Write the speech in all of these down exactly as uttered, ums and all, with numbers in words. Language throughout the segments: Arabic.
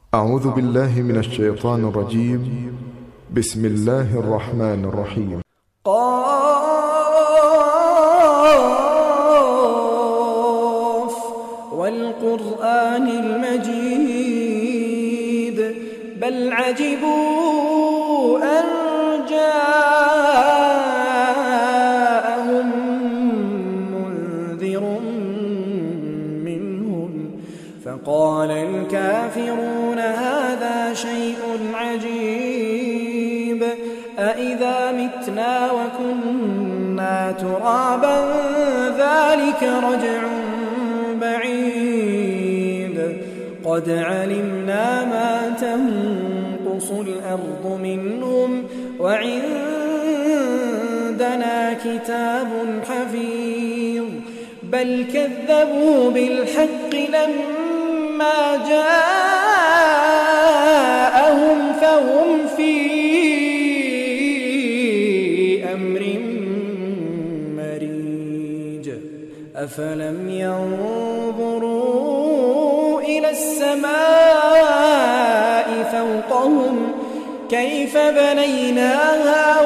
أعوذ بالله من الشيطان الرجيم. بسم الله الرحمن الرحيم. قاف والقرآن المجيد بل عجبوا أن جاءهم منذر منهم فقال الكافرون هذا شيء عجيب أإذا متنا وكنا ترابا ذلك رجع بعيد قد علمنا ما تنقص الأرض منهم وعندنا كتاب حفيظ بل كذبوا بالحق لما جاءهم فهم في أمر مريج أفلم ينظروا إلى السماء فوقهم كيف بنيناها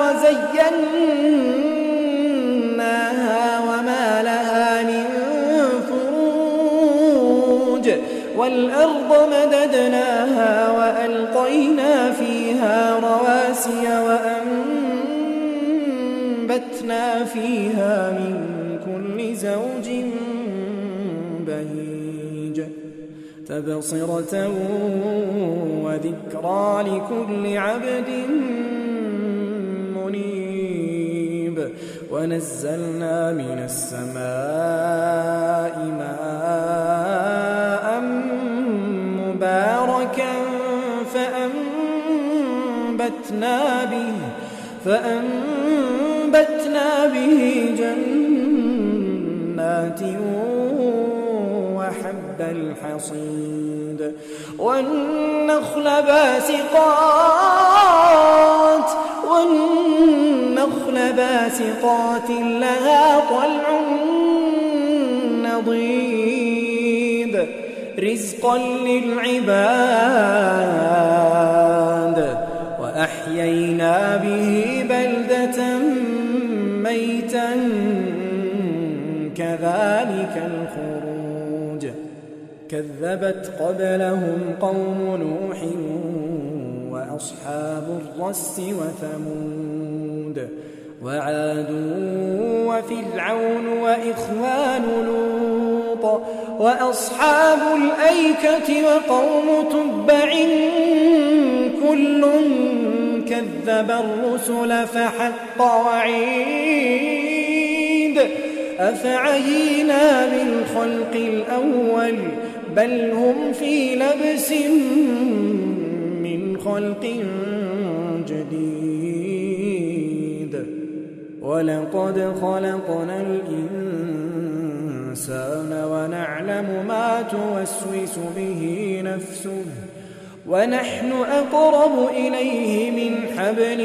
وزيناها وما لها من فروج والأرض مددناها وألقينا فيها رواسي وأنبتنا فيها من كل زوج بهيج تبصرة وذكرى لكل عبد منيب ونزلنا من السماء ماء مباركا فأنبتنا به فأنبتنا به جنات وحب الحصيد والنخل باسقات والنخل باسقات لها طلع نضيد رزقا للعباد وأحيينا به بلدة ميتا كذلك الخروج كذبت قبلهم قوم نوح وأصحاب الرس وثمود وعاد وفرعون وإخوان لوط وأصحاب الأيكة وقوم تبع كل كذب الرسل فحق وعيد أفعينا بالخلق الأول بل هم في لبس من خلق جديد ولقد خلقنا الإنسان ونعلم ما توسوس به نفسه ونحن أقرب إليه من حبل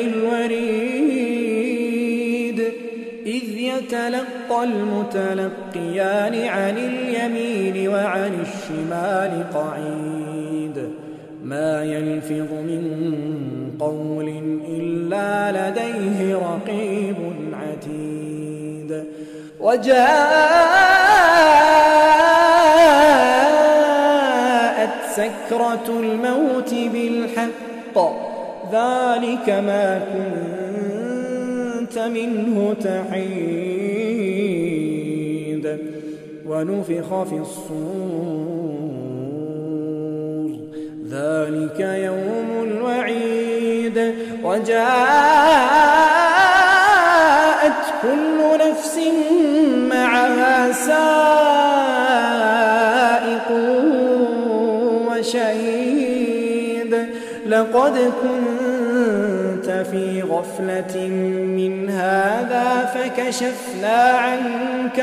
الوريد إذ يتلقى المتلقيان عن اليمين وعن الشمال قعيد ما يلفظ من قول إلا لديه رقيب عتيد وجاءت سكرة الموت بالحق ذلك ما كنت منه تحيد ونفخ في الصور ذلك يوم الوعيد وجاءت كل نفس معها سائق وشهيد لقد كنت في غفلة من هذا فكشفنا عنك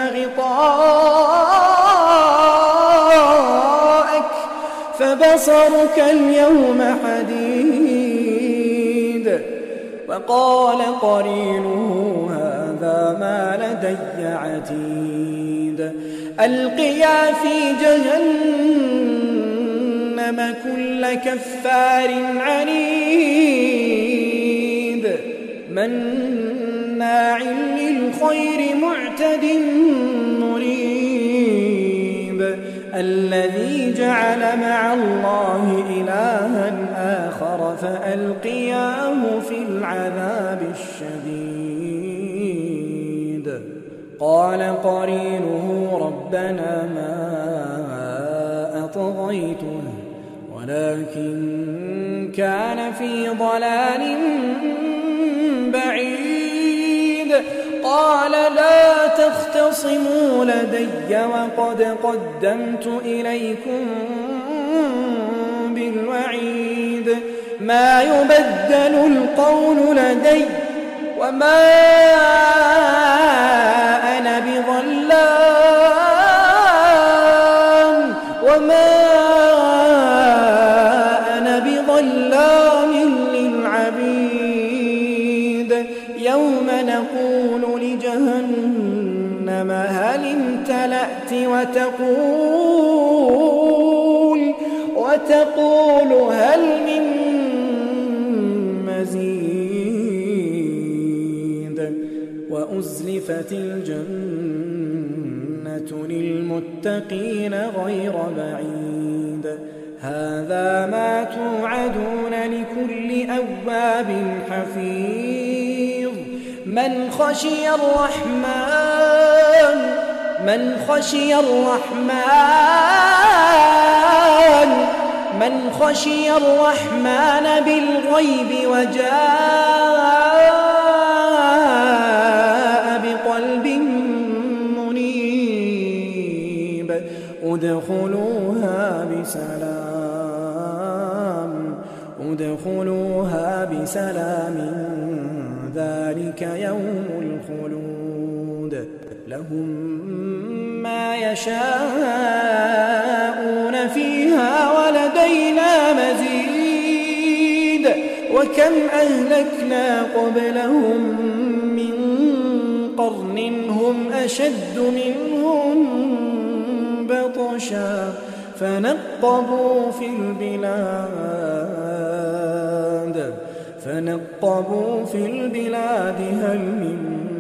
غطاءك فبصرك اليوم حديد وقال قرينه هذا ما لدي عتيد ألقيا في جهنم جهنم كل كفار عنيد مناع للخير معتد مريب الذي جعل مع الله إلها آخر فألقياه في العذاب الشديد قال قرينه ربنا ما أطغيته ولكن كان في ضلال بعيد قال لا تختصموا لدي وقد قدمت إليكم بالوعيد ما يبدل القول لدي وما أنا بظلام وما أنا بظلام للعبيد يوم نقول لجهنم هل امتلأت وتقول وتقول هل من مزيد وأزلفت الجنة للمتقين غير بعيد هذا ما توعدون لكل أواب حفيظ من خشي الرحمن من خشي الرحمن من خشي الرحمن بالغيب وجاء بقلب منيب ادخلوها بسلام ادخلوها بسلام ذلك يوم الخلود لهم ما يشاءون فيها ولدينا مزيد وكم أهلكنا قبلهم من قرن هم أشد منهم بطشا فنقبوا في البلاد فنقبوا في البلاد هل من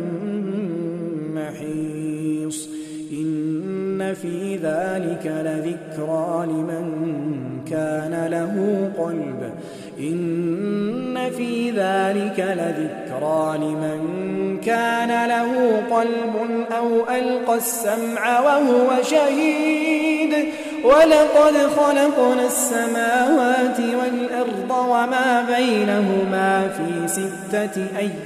محيص إن في ذلك لذكرى لمن كان له قلب إن في ذلك لذكرى لمن كان له قلب أو ألقى السمع وهو شهيد ولقد خلقنا السماوات والأرض وما بينهما في ستة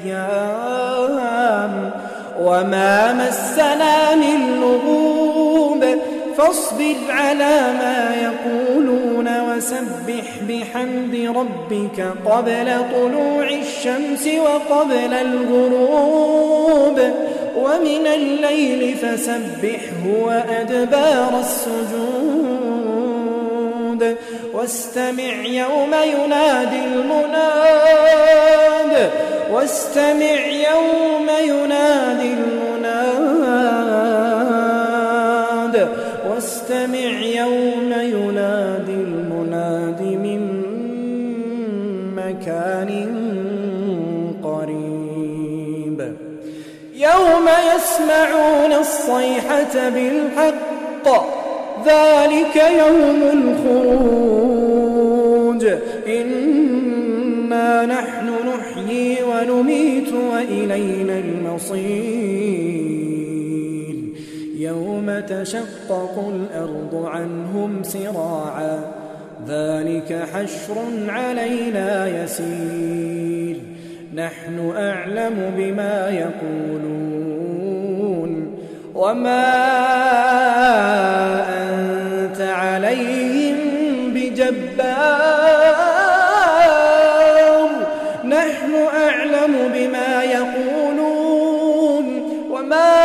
أيام وما مسنا من لغوب فاصبر على ما يقولون وسبح بحمد ربك قبل طلوع الشمس وقبل الغروب ومن الليل فسبحه وأدبار السجود واستمع يوم ينادي المناد واستمع يوم ينادي المناد واستمع يوم ينادي المناد من مكان قريب يوم يسمعون الصيحة بالحق ذلك يوم الخروج إنا نحن نحيي ونميت وإلينا المصير يوم تشقق الأرض عنهم سراعا ذلك حشر علينا يسير نحن أعلم بما يقولون وما أنت عليهم بجبار نحن أعلم بما يقولون وما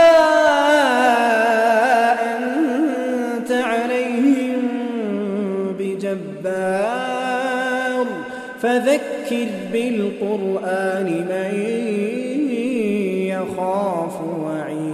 أنت عليهم بجبار فذكر بالقرآن من يخاف وعيد